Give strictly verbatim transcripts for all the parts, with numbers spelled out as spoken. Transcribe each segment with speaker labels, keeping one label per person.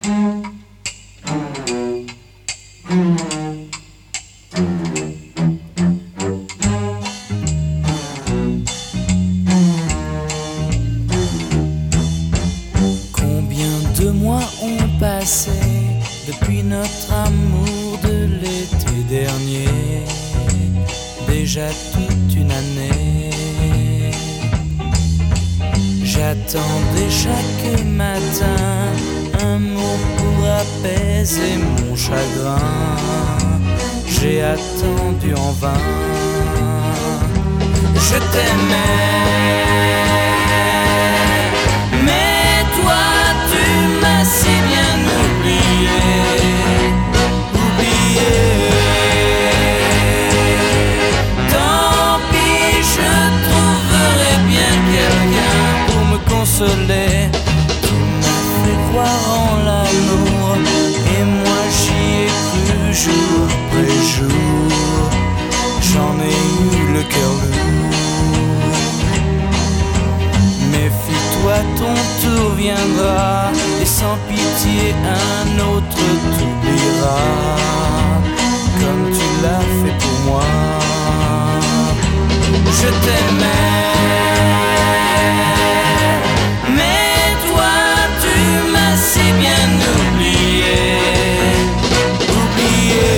Speaker 1: Combien de mois ont passé depuis notre amour de l'été dernier? Déjà toute une année. J'attendais chaque matin un mot pour apaiser mon chagrin. J'ai attendu en vain. Je t'aimais, mais toi tu m'as si bien oublié. Oublié. Tant pis, je trouverai bien quelqu'un pour me consoler. Tu m'as fait croire en l'amour et moi j'y ai cru jour après jour. J'en ai eu le cœur lourd. Méfie-toi, ton tour viendra et sans pitié un autre t'oubliera, comme tu l'as fait pour moi. Je t'aimais, mais toi tu m'as si bien oublié. Oublié.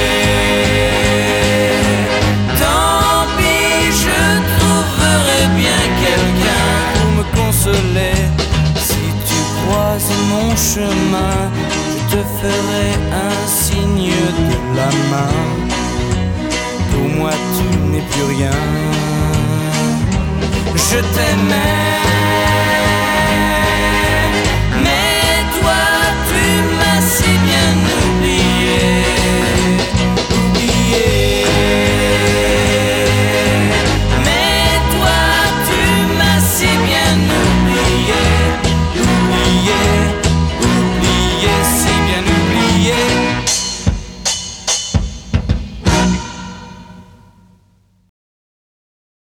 Speaker 1: Tant pis, je trouverai bien quelqu'un pour me consoler. Si tu croises mon chemin, je te ferai un signe de la main. Pour moi tu n'es plus rien. Je t'aimais, mais toi tu m'as si bien oublié. Oublié. Mais toi tu m'as si bien oublié.